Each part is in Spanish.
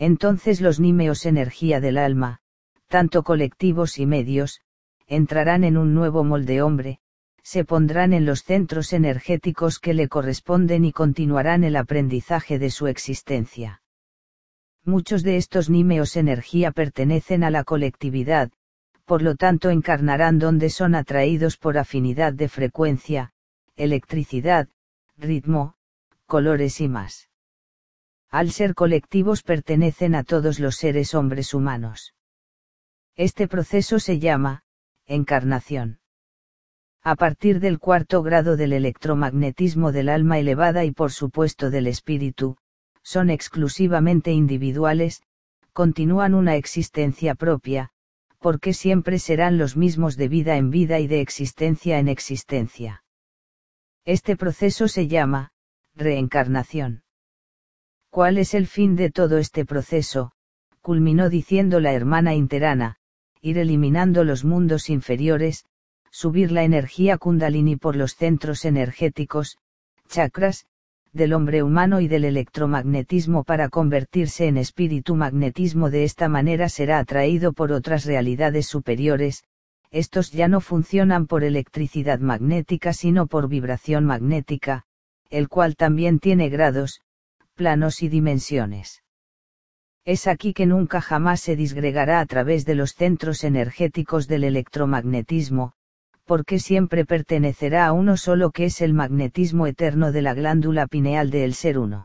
Entonces los nímeos energía del alma, tanto colectivos y medios, entrarán en un nuevo molde hombre, se pondrán en los centros energéticos que le corresponden y continuarán el aprendizaje de su existencia. Muchos de estos nímeos energía pertenecen a la colectividad, por lo tanto encarnarán donde son atraídos por afinidad de frecuencia, electricidad, ritmo, colores y más. Al ser colectivos pertenecen a todos los seres hombres humanos. Este proceso se llama encarnación. A partir del cuarto grado del electromagnetismo del alma elevada y por supuesto del espíritu, son exclusivamente individuales, continúan una existencia propia, porque siempre serán los mismos de vida en vida y de existencia en existencia. Este proceso se llama reencarnación. ¿Cuál es el fin de todo este proceso?, culminó diciendo la hermana Interana: ir eliminando los mundos inferiores, subir la energía Kundalini por los centros energéticos, chakras, del hombre humano y del electromagnetismo para convertirse en espíritu magnetismo. De esta manera será atraído por otras realidades superiores. Estos ya no funcionan por electricidad magnética sino por vibración magnética, el cual también tiene grados, planos y dimensiones. Es aquí que nunca jamás se disgregará a través de los centros energéticos del electromagnetismo, porque siempre pertenecerá a uno solo, que es el magnetismo eterno de la glándula pineal del ser uno.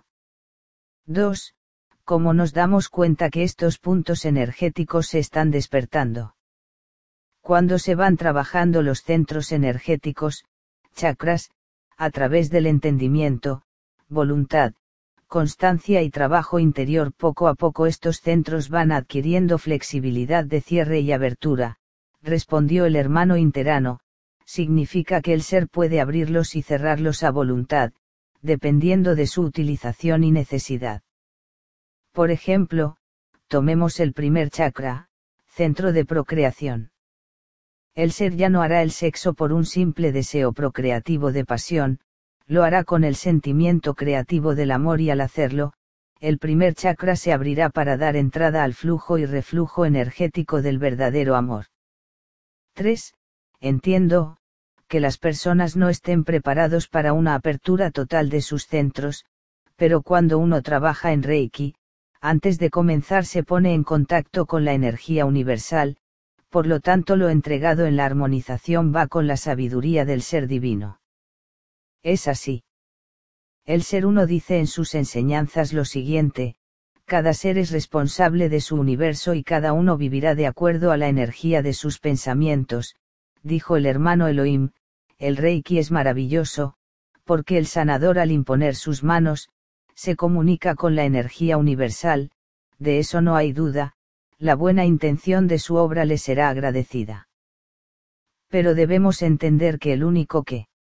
2. ¿Cómo nos damos cuenta que estos puntos energéticos se están despertando? Cuando se van trabajando los centros energéticos, chakras, a través del entendimiento, voluntad, constancia y trabajo interior, poco a poco estos centros van adquiriendo flexibilidad de cierre y abertura, respondió el hermano Interano. Significa que el ser puede abrirlos y cerrarlos a voluntad, dependiendo de su utilización y necesidad. Por ejemplo, tomemos el primer chakra, centro de procreación. El ser ya no hará el sexo por un simple deseo procreativo de pasión, lo hará con el sentimiento creativo del amor, y al hacerlo, el primer chakra se abrirá para dar entrada al flujo y reflujo energético del verdadero amor. 3. Entiendo que las personas no estén preparados para una apertura total de sus centros, pero cuando uno trabaja en Reiki, antes de comenzar se pone en contacto con la energía universal, por lo tanto lo entregado en la armonización va con la sabiduría del ser divino. Es así. El ser uno dice en sus enseñanzas lo siguiente: cada ser es responsable de su universo y cada uno vivirá de acuerdo a la energía de sus pensamientos. Dijo el hermano Elohim: el Reiki es maravilloso, porque el sanador al imponer sus manos, se comunica con la energía universal, de eso no hay duda, la buena intención de su obra le será agradecida. Pero debemos entender que el único que